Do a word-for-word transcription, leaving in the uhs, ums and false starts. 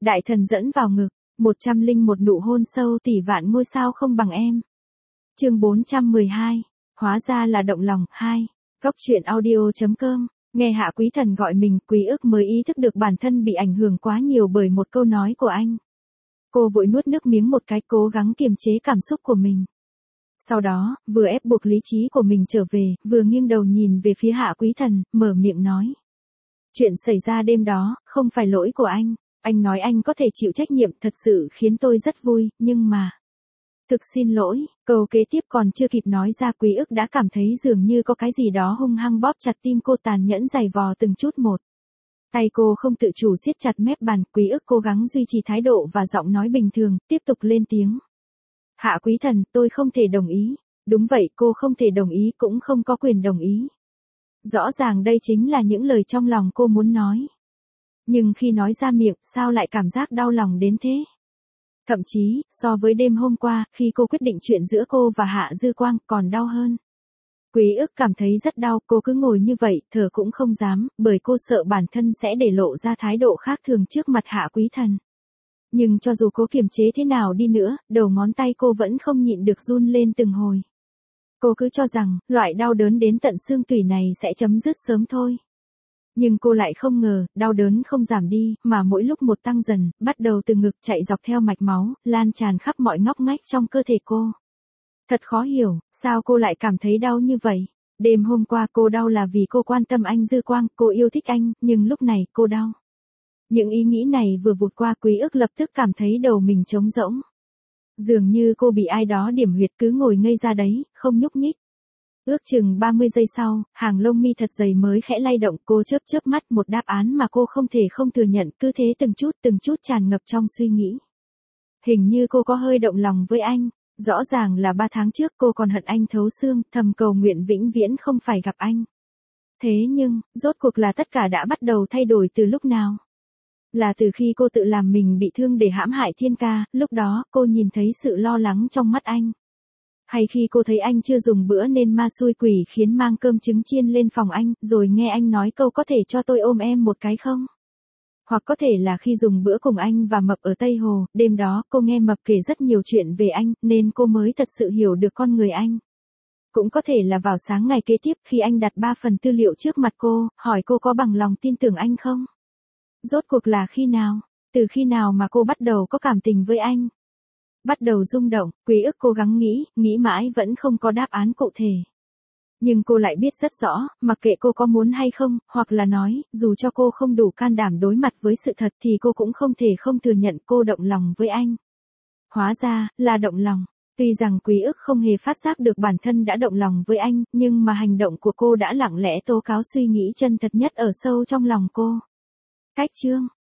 Đại thần dẫn vào ngực, một trăm linh một nụ hôn sâu tỷ vạn ngôi sao không bằng em. Chương bốn trăm mười hai, hóa ra là động lòng, hai. Góc truyện audio chấm com, nghe Hạ Quý Thần gọi mình, Quý Ức mới ý thức được bản thân bị ảnh hưởng quá nhiều bởi một câu nói của anh. Cô vội nuốt nước miếng một cái, cố gắng kiềm chế cảm xúc của mình. Sau đó, vừa ép buộc lý trí của mình trở về, vừa nghiêng đầu nhìn về phía Hạ Quý Thần, mở miệng nói. Chuyện xảy ra đêm đó, không phải lỗi của anh. Anh nói anh có thể chịu trách nhiệm, thật sự khiến tôi rất vui, nhưng mà... Thực xin lỗi, câu kế tiếp còn chưa kịp nói ra, Quý Ức đã cảm thấy dường như có cái gì đó hung hăng bóp chặt tim cô, tàn nhẫn giày vò từng chút một. Tay cô không tự chủ siết chặt mép bàn, Quý Ức cố gắng duy trì thái độ và giọng nói bình thường, tiếp tục lên tiếng. Hạ Quý Thần, tôi không thể đồng ý. Đúng vậy, cô không thể đồng ý, cũng không có quyền đồng ý. Rõ ràng đây chính là những lời trong lòng cô muốn nói. Nhưng khi nói ra miệng, sao lại cảm giác đau lòng đến thế? Thậm chí, so với đêm hôm qua, khi cô quyết định chuyện giữa cô và Hạ Dư Quang, còn đau hơn. Quý Ức cảm thấy rất đau, cô cứ ngồi như vậy, thở cũng không dám, bởi cô sợ bản thân sẽ để lộ ra thái độ khác thường trước mặt Hạ Quý Thần. Nhưng cho dù cố kiềm chế thế nào đi nữa, đầu ngón tay cô vẫn không nhịn được run lên từng hồi. Cô cứ cho rằng, loại đau đớn đến tận xương tủy này sẽ chấm dứt sớm thôi. Nhưng cô lại không ngờ, đau đớn không giảm đi, mà mỗi lúc một tăng dần, bắt đầu từ ngực chạy dọc theo mạch máu, lan tràn khắp mọi ngóc ngách trong cơ thể cô. Thật khó hiểu, sao cô lại cảm thấy đau như vậy? Đêm hôm qua cô đau là vì cô quan tâm anh Dư Quang, cô yêu thích anh, nhưng lúc này cô đau. Những ý nghĩ này vừa vụt qua, Quý Ức lập tức cảm thấy đầu mình trống rỗng. Dường như cô bị ai đó điểm huyệt, cứ ngồi ngây ra đấy, không nhúc nhích. Ước chừng ba mươi giây sau, hàng lông mi thật dày mới khẽ lay động, cô chớp chớp mắt, một đáp án mà cô không thể không thừa nhận, cứ thế từng chút từng chút tràn ngập trong suy nghĩ. Hình như cô có hơi động lòng với anh, rõ ràng là ba tháng trước cô còn hận anh thấu xương, thầm cầu nguyện vĩnh viễn không phải gặp anh. Thế nhưng, rốt cuộc là tất cả đã bắt đầu thay đổi từ lúc nào? Là từ khi cô tự làm mình bị thương để hãm hại Thiên Ca, lúc đó cô nhìn thấy sự lo lắng trong mắt anh. Hay khi cô thấy anh chưa dùng bữa nên ma xui quỷ khiến mang cơm trứng chiên lên phòng anh, rồi nghe anh nói câu có thể cho tôi ôm em một cái không? Hoặc có thể là khi dùng bữa cùng anh và Mập ở Tây Hồ, đêm đó cô nghe Mập kể rất nhiều chuyện về anh, nên cô mới thật sự hiểu được con người anh. Cũng có thể là vào sáng ngày kế tiếp khi anh đặt ba phần tư liệu trước mặt cô, hỏi cô có bằng lòng tin tưởng anh không? Rốt cuộc là khi nào? Từ khi nào mà cô bắt đầu có cảm tình với anh? Bắt đầu rung động, Quý Ức cố gắng nghĩ, nghĩ mãi vẫn không có đáp án cụ thể. Nhưng cô lại biết rất rõ, mặc kệ cô có muốn hay không, hoặc là nói, dù cho cô không đủ can đảm đối mặt với sự thật thì cô cũng không thể không thừa nhận cô động lòng với anh. Hóa ra, là động lòng. Tuy rằng Quý Ức không hề phát giác được bản thân đã động lòng với anh, nhưng mà hành động của cô đã lặng lẽ tố cáo suy nghĩ chân thật nhất ở sâu trong lòng cô. Cách chương